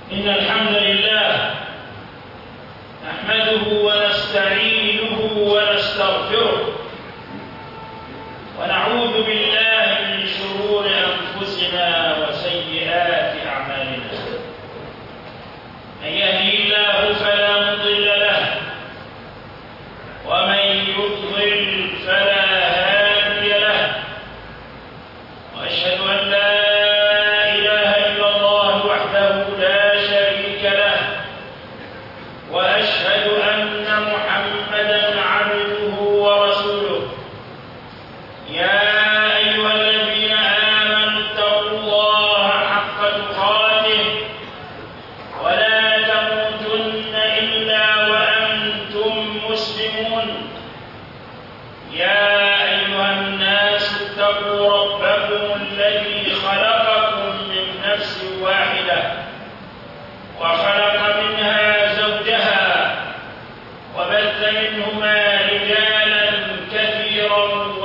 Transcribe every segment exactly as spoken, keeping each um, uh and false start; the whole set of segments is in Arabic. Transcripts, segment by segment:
إن الحمد لله نحمده ونستعينه ونستغفره ونعوذ بالله من شرور أنفسنا وسيئات أعمالنا. من يهده الله فلا مضل له ومن يضلل فلا هادي له، وأشهد أن لا وخلق منها زوجها وبث منهما رجالا كثيرا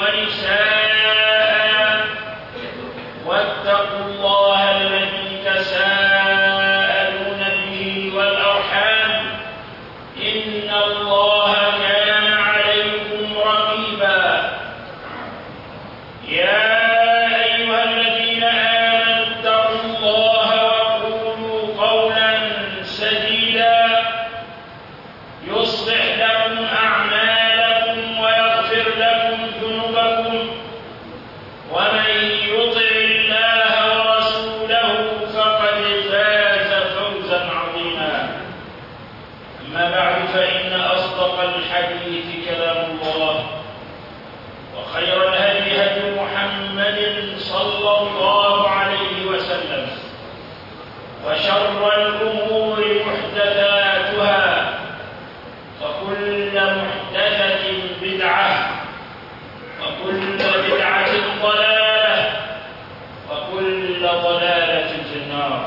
ونساء، واتقوا الله الذي تساءلون به والأرحام إن الله كان عليكم رقيبا. يا الحديث كلام الله، وخير الهدي هدي محمد صلى الله عليه وسلم، وشر الأمور محدثاتها، وكل محدثة بدعة، وكل بدعة ضلالة، وكل ضلالة في النار.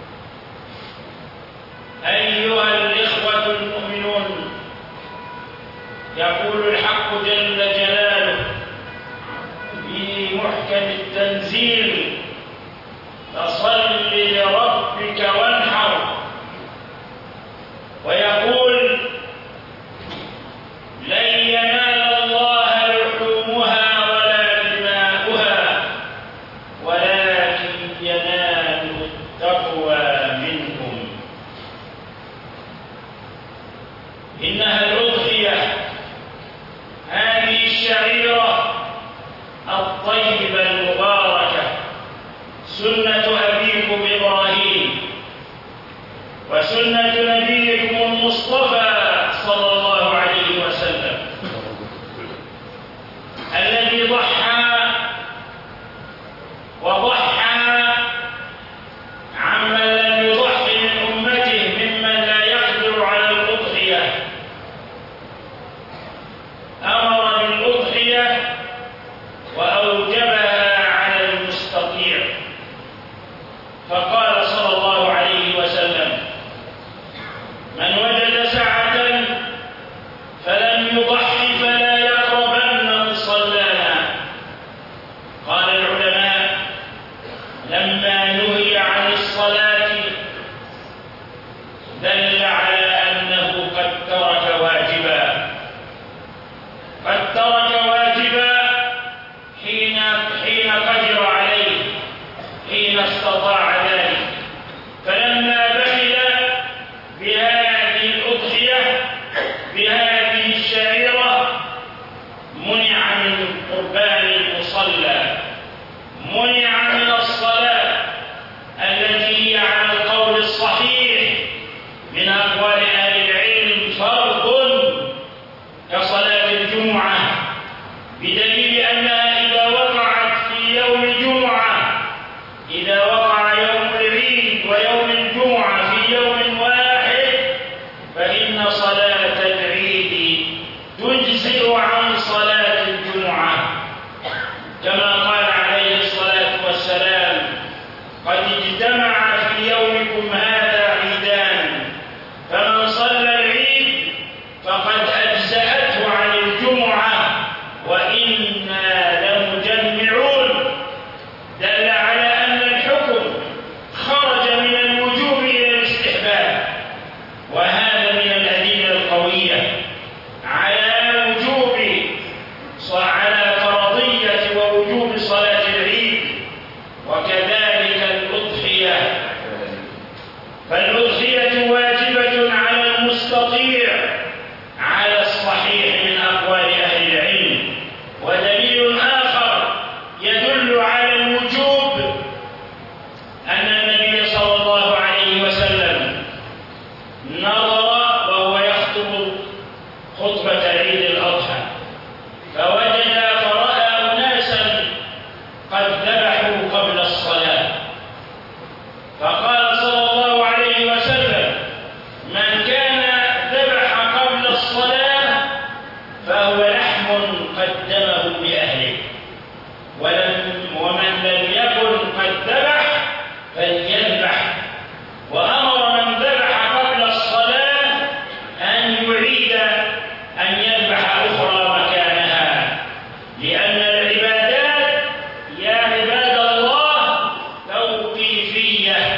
أيها الإخوة المؤمنون، يقول الحق جل جلاله في محكم التنزيل: فصل لربك وانحر. ويقول: لن ينال الله لحومها ولا دماؤها ولكن يناله التقوى منكم. إنها الأضحية، هذه الشعيرة الطيبة المباركة، سنة أبيكم إبراهيم وسنة نبيكم المصطفى صلى الله عليه وسلم، الذي ضحى وضحى عمن لم يضح من أمته ممن لا يقدر على الأضحية. أمر بالأضحية وأوجبها على المستطيع، فقال صلى الله عليه وسلم: من وجد سعة فلم يضح فلا يقربن مصلانا. قال العلماء: لما نهي عن الصلاة دل على أنه قد ترك واجبا، قد ترك واجبا حين حين قدر عليه، حين استطاع ذلك. فقال صلى الله عليه وسلم: من كان ذبح قبل الصلاة فهو لحم قدمه لأهله، ومن لم يكن قد ذبح فليذبح. وأمر من ذبح قبل الصلاة أن يعيد أن يذبح أخرى مكانها، لأن العبادات يا عباد الله توقيفية.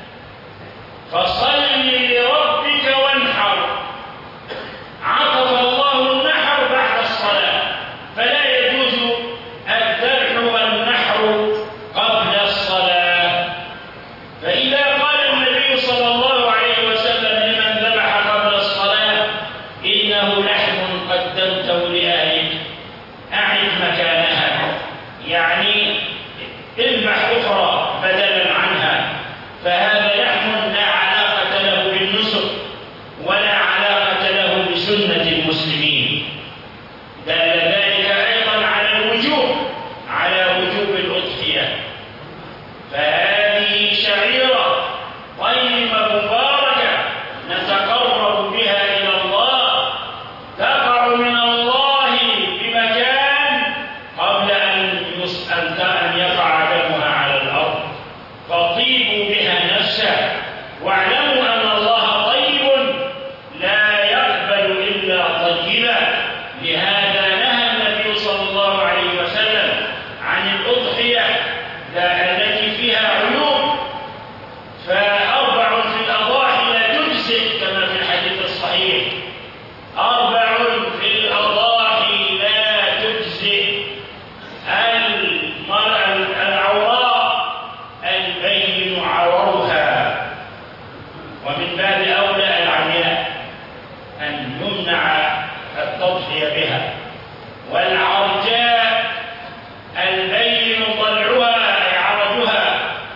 فصل لربك وانحر، عطف الله النحر بعد الصلاة، فلا يجوز الذبح والنحر قبل الصلاة. فإذا قال النبي صلى الله عليه وسلم لمن ذبح قبل الصلاة: إنه لحم قدمته لأهلك، أعد مكانها، يعني اذبح أخرى بدلا عنها، فهذا لحم لا علاقة له بالنسك ولا علاقة له بسنة المسلمين. دل ذلك أيضا على الوجوب على وجوب الأضحية. فهذه شعيرة طيبة مباركة نتقرب بها إلى الله، تقع من الله بمكان قبل أن أن يقع دمها على الأرض، فطيبوا بها نفسه، واعلموا أن الله طيب لا يقبل إلا طيبا. لهذا نهى النبي صلى الله عليه وسلم عن الأضحية التي فيها عيوب. فأربع في الأضاحي لا تجزئ كما في الحديث الصحيح: أربع في الأضاحي لا تجزئ: العوراء البين عورها، ومن باب أولى العمياء أن يمنع التضحية بها، والعرجاء البين ضلعها أي عرجها،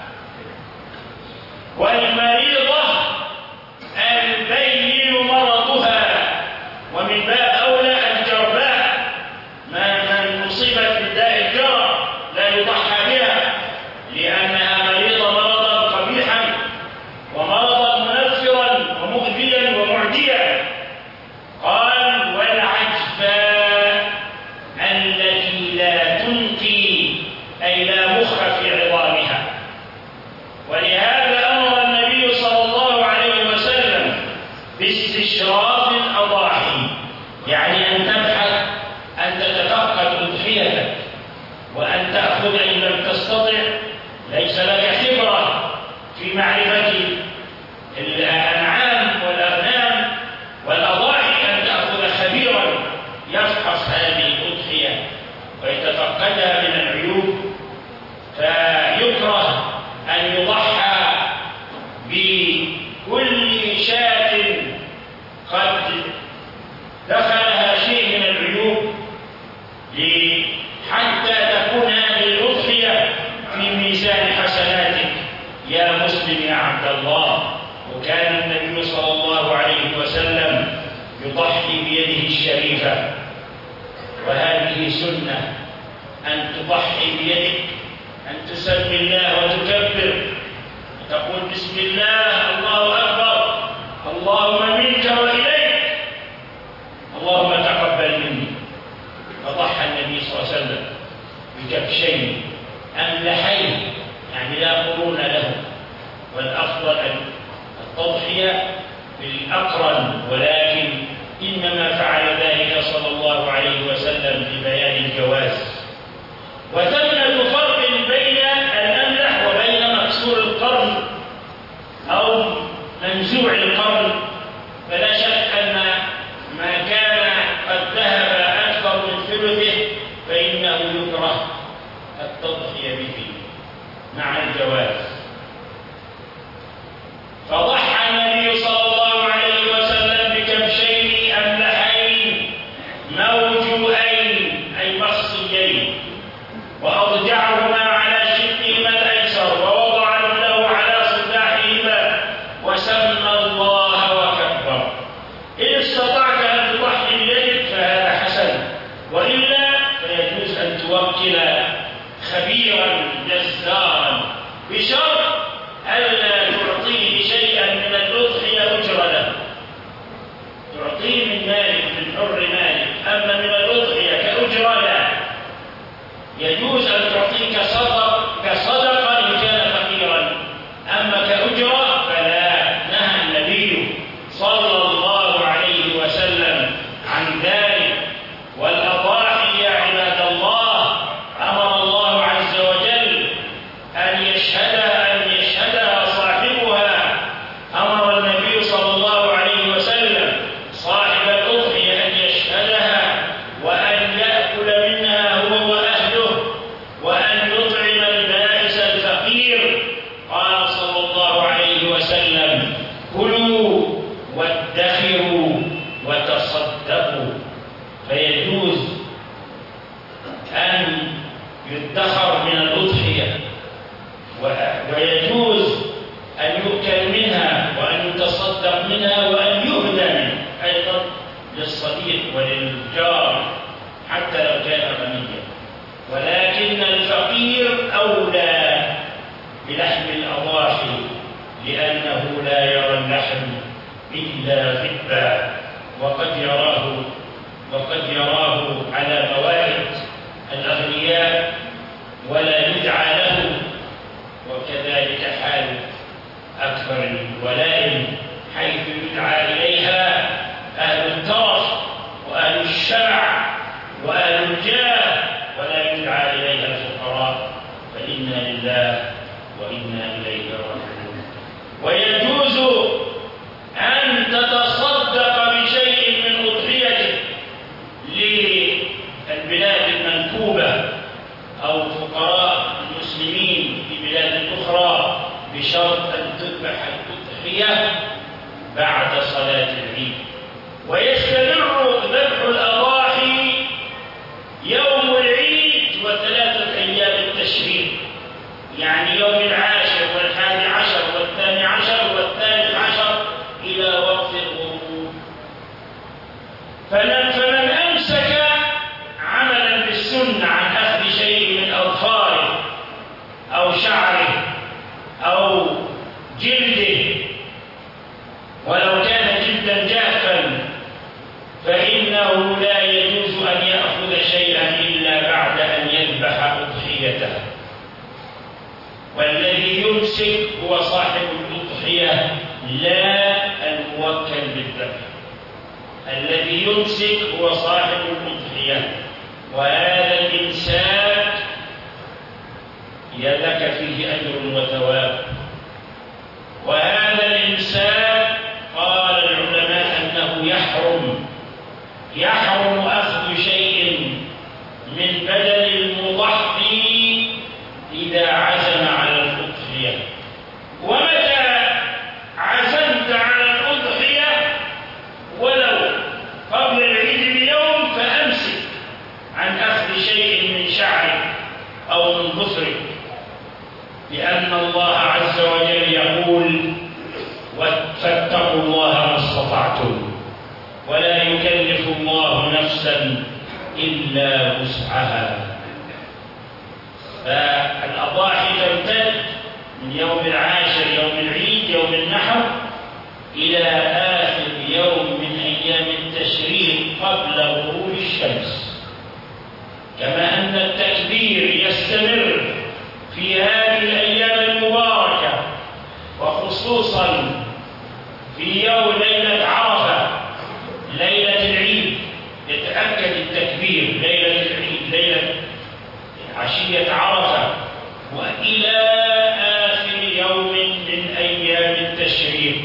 والمريضة البين مرضها، ومن باب أولى الجرباء من أصيبت بالداء الجرب لا يضحى بها، لأنها مريضة مرضا قبيحا ومرضا منفرا ومؤذيا ومعديا. قال: والعجفاء التي لا تنقي أي لا مخ في عظامها. ولهذا أمر النبي صلى الله عليه وسلم باستشراف الأضاحي، يعني أن تبحث أن تتفقد أضحيتك وأن تأخذ إن لم تستطع، ليس لك خبرة في معرفة الأنعام والأغنام والأضاحي، أن تأخذ خبيرا يفحص هذه الأضحية ويتفقدها من العيوب. فيكره أن يضحى بكل شاة قد دخلها شيء من العيوب، حتى تكون هذه الأضحية في ميزان حسناتك يا مسلم يا عبد الله. وكان النبي صلى الله عليه وسلم يضحي بيده الشريفة، وهذه سنة أن تضحي بيدك، أن تسمي الله وتكبر وتقول: بسم الله، الله أكبر، اللهم منك وإليك، اللهم تقبل مني. فضحى النبي صلى الله عليه وسلم بكبشين أملحين، يعني لا قرون له، والأفضل التضحية بالأقرن، ولكن إنما فعل ذلك صلى الله عليه وسلم لبيان الجواز. وثمة فرق بين الأملح وبين مكسور القرن أو منزوع القرن، فلا شك أن ما كان قد ذهب أكثر من ثلثه فإنه يكره التضحية به مع الجواز. فضحى النبي صلى الله عليه وسلم بكبشين أملحين موجوئين أي مخصيين، وأضجعهما على شقهما الأيسر، ووضع له على صداحهما، وسمى الله لا يرى اللحم إلا غبا، وقد يراه وقد يراه على موائد الأغنياء ولا يدعى له. وكذلك حال أكثر الولائم حيث يدعى إليها أهل الترف وأهل الشبع وأهل الجاه، ولا يدعى إليها الفقراء، فإنا لله وإنا إليه راجعون. ويجوز أن تتصدق بشيء من أضحيتك للبلاد المنكوبة أو فقراء المسلمين في بلاد أخرى، بشرط أن تذبح الأضحية بعد صلاة العيد. ويستمر ذبح الأضاحي يوم العيد وثلاثة أيام التشريق، يعني يوم العاشر والحادي عشر والثاني عشر والثالث عشر إلى وقت الغروب. فمن أمسك عملا بالسنة عن أخذ شيء من أظفاره أو شعره أو جلده، ولو كان جلدا جافا، فإنه لا يجوز أن يأخذ شيئا إلا بعد أن يذبح أضحيته. والذي يمسك هو صاحب الأضحية لا الموكل بالذبح. الذي يمسك هو صاحب الأضحية، وهذا الإمساك لك فيه أجر وثواب. وهذا الإمساك قال العلماء أنه يحرم يحرم أخذ شيء من بدن المضحي إذا عزم على الأضحية. ومتى عزمت على الأضحية ولو قبل العيد بيوم فأمسك عن أخذ شيء من شعرك أو من ظفرك، لأن الله عز وجل يقول: فاتقوا الله ما استطعتم ولا يكلف الله نفسا إلا وسعها. فالأضاحي تمتد من يوم العاشر يوم العيد يوم النحر إلى آخر يوم من أيام التشريق قبل غروب الشمس. كما أن التكبير يستمر في هذه الأيام المباركة، وخصوصا في يوم ليلة عرفة ليلة العيد يتأكد التكبير ليلة العيد ليلة عشية عرفة وإلى آخر يوم من أيام التشريق.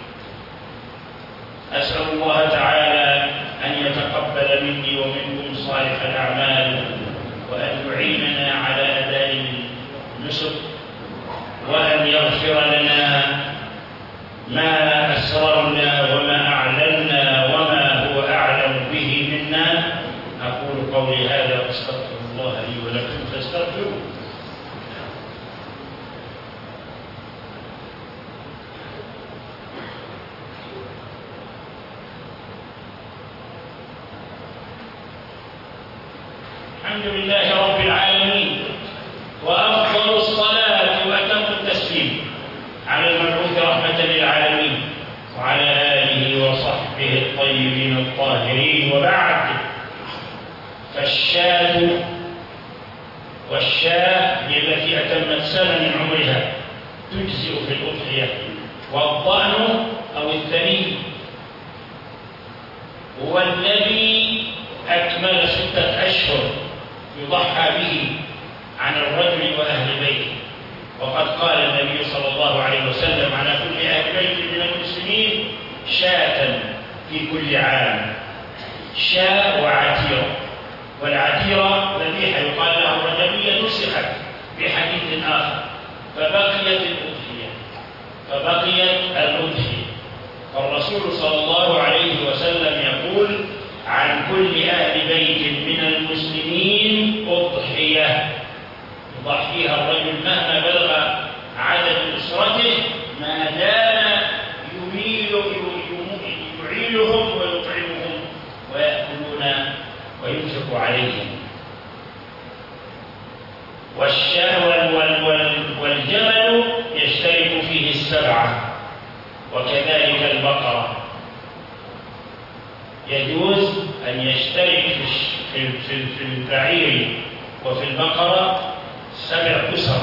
أسأل الله تعالى أن يتقبل مني ومنكم صالح الأعمال، وأن يعيننا على أداء النسك، وأن يغفر لنا ما أسررنا وما أعلنا وما هو أعلم به منا. أقول قولي هذا وأستغفر الله لي ولكم فاستغفروه. الحمد لله رب العالمين، وأفضل الصلاة وأتم التسليم على المبعوث رحمة للعالمين وعلى آله وصحبه الطيبين الطاهرين. وبعد، فالشاة والشاة هي التي أتمت سنة من عمرها تجزئ في الأضحية، والضأن أو الثني هو الذي أكمل ستة أشهر يضحى به عن الرجل وأهل بيته. وقد قال النبي صلى الله عليه وسلم: على كل أهل بيت من المسلمين شاة في كل عام. شاة وعتيرة، والعتيرة ذبيحة يقال لها الرجبية نسخت بحديث آخر فبقيت الأضحية فبقيت الأضحية فالرسول صلى الله عليه وسلم يقول: عن كل أهل بيت من المسلمين أضحية يضحيها الرجل مهما بلغ عدد أسرته، ما دام يميل يعيلهم ويطعمهم ويأكلون وينفق عليهم. والشاة والجمل يشترك فيه السبعة: وكذلك البقرة. يجوز أن يشترك في في البعير وفي البقرة سبع أسر.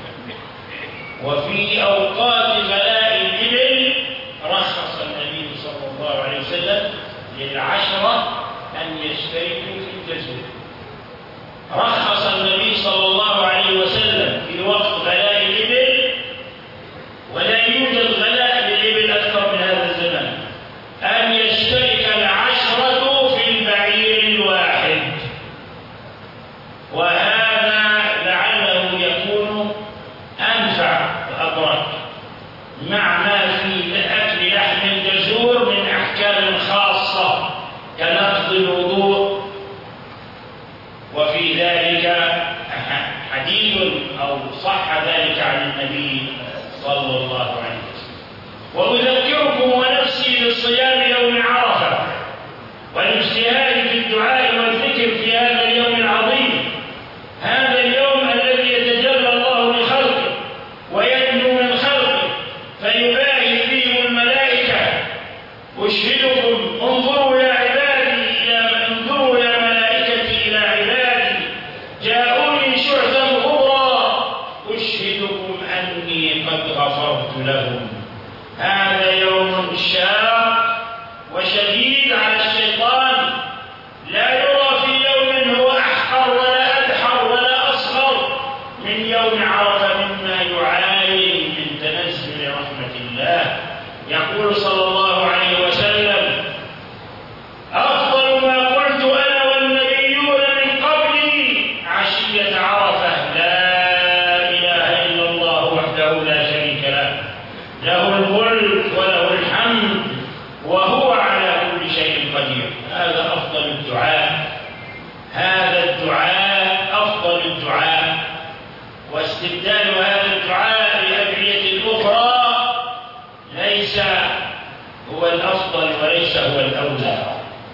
وفي أوقات غلاء الإبل رخص النبي صلى الله عليه وسلم للعشرة أن يشتركوا في الجزور. رخص النبي صلى الله عليه وسلم في وقت غلاء الإبل، ولا يوجد غلاء للإبل أكثر من هذا الزمان، أن يشترك العشرة في البعير الواحد. وهذا لعله يكون أنفع وأبرك مع ما في أكل لحم الجزور من أحكام خاصة كنقض الوضوء. وفي ذلك حديث أو صح ذلك عن النبي صلى الله عليه وسلم. وأذكركم ونفسي بصيام يوم عرفة والاجتهاد في الدعاء والذكر في هذا اليوم العظيم، هذا اليوم الذي يتجلى الله لخلقه ويدنو من خلقه فيباهي فيهم الملائكة. أشهدكم انظروا يا عبادي يا انظروا يا ملائكتي إلى عبادي جاءوني شعثا غبرا أشهدكم أني قد غفرت لهم. هذا يوم شاق وشديد على الشيطان، لا يرى في يوم هو أحقر ولا أدحر ولا أصغر من يوم عرفة مما يعاني من تنزل رحمة الله. يقول صلى الله عليه وسلم: أفضل ما قلت أنا والنبيون من قبلي عشية عرفة لا إله إلا الله وحده لا شريك له، له الملك وله الحمد وهو على كل شيء قدير. هذا أفضل الدعاء، هذا الدعاء أفضل الدعاء. واستبدال هذا الدعاء بأدعية أخرى ليس هو الأفضل وليس هو الأولى.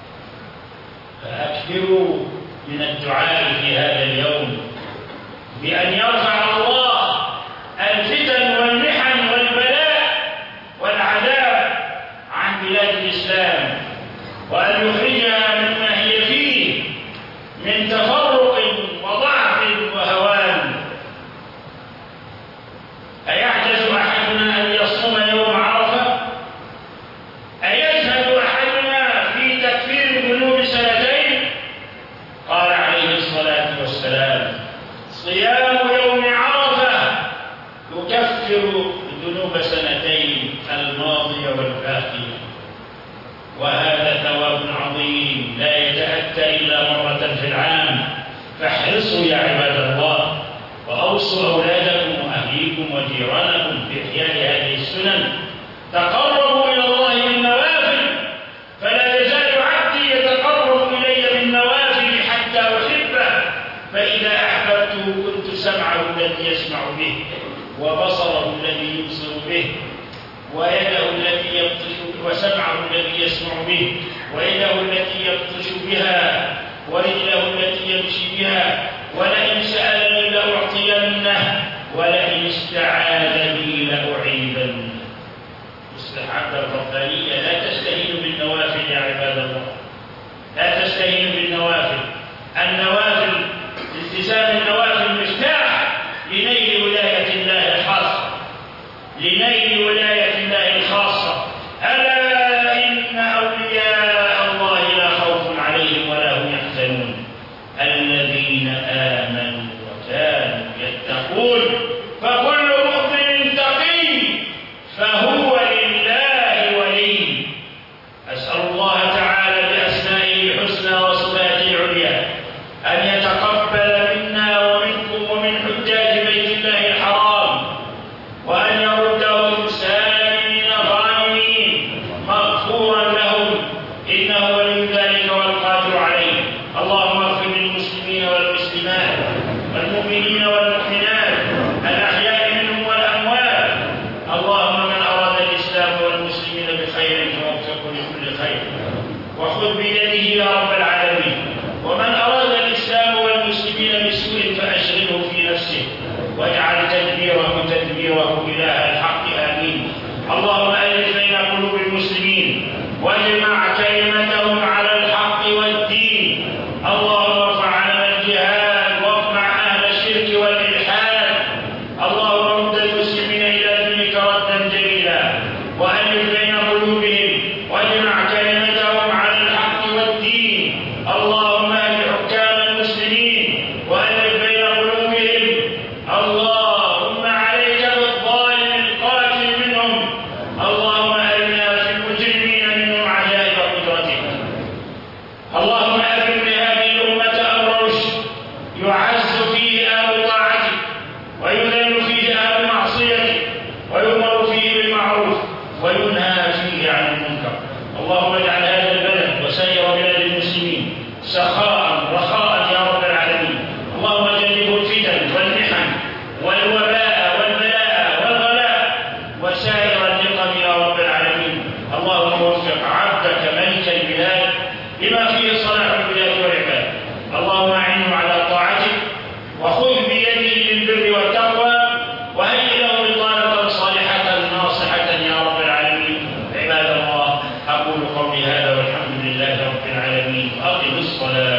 فأكثروا من الدعاء في هذا اليوم بأن يرفع الله الفتن والمحن والبلاء والعذاب عن بلاد الإسلام، وأن يخرجها مما هي فيه من تفرق وضعف وهوان. أيعجز أحدنا أن يصوم يوم عرفة؟ أيزهد أحدنا في تكفير الذنوب سنتين؟ قال عليه الصلاة والسلام: صيام يوم عرفة يكفر ذنوب سنتين الماضية والباقية. وهذا ثواب عظيم لا يتأتى إلا مرة في العام. فاحرصوا يا عباد الله، وأوصوا أولادكم وأهليكم وجيرانكم بإحياء هذه السنن. تقربوا إلى الله بالنوافل، فلا يزال عبدي يتقرب إلي بالنوافل حتى أحبه، فإذا أحببته كنت سمعه الذي يسمع به، وبصره الذي يبصر به، ويده التي يبطش وسمعه الذي يسمع به، ويده التي يبطش بها، ورجله التي يمشي بها. ولئن سألني لأعطينه، ولئن استعاذ بي لأعيذنه. مستحب الربانية لا تستهين بالنوافل يا عباد الله، لا تستهين بالنوافل. النوافل التزام النوافل مفتاح لنيل ولاية الله الخاصة، لنيل ولاية الله الخاصة. ألا إن أولياء الله لا خوف عليهم ولا هم يحزنون الذين آمنوا وكانوا يتقون. فكل مؤمن تقي فهو لله ولي. أسأل الله تعالى بأسمائه الحسنى وصفاته العليا أن يتقبل منا ومنكم ومن حجاج بيت الله الحرام، وأن يردهم سالمين غانمين مغفورا لهم، إنه ولي ذلك والقادر عليه. اللهم اغفر للمسلمين والمسلمات والمؤمنين والمؤمنات الأحياء منهم والأموات. اللهم من أراد الإسلام والمسلمين بخير فوفقه لكل خير، وخذ بيده يا رب العالمين. ومن أراد الإسلام والمسلمين بسوء فأشغله في نفسه، واجعل تدبيره تدبيره إله الحق. آمين. اللهم ألف بين واجمع كلمتهم على الحق والدين. اللهم ارفع عنا الجهاد واقمع أهل الشرك والإلحاد. اللهم رد المسلمين إلى دينك ردا جميلا وألف بين قلوبهم واجمع كلمتهم على الحق والدين. اللهم أهل حكام المسلمين وألف بين قلوبهم. اللهم عليك بالظالم القاتل منهم. اللهم أرنا في المجرمين منهم عجائب قدرتك. اللهم أبرم لهذه الأمة أمر رشد يعز فيه أهل طاعتك ويذل فيه أهل معصيتك ويؤمر فيه بالمعروف وينهى فيه عن المنكر. اللهم اجعل هذا البلد وسائر بلاد المسلمين سخاء رخاء يا رب العالمين. اللهم جنبه الفتن والمحن والوباء والبلاء والغلاء وسائر النقم يا رب العالمين. اللهم وفق عبدك ملك البلاد لما فيه صلاح البلاد والعباد. اللهم اعنه على طاعتك وخذ بيده للبر والتقوى وهيئ له بطانة صالحة ناصحة يا رب العالمين. عباد الله، أقول قولي هذا والحمد لله رب العالمين. أقم الصلاة.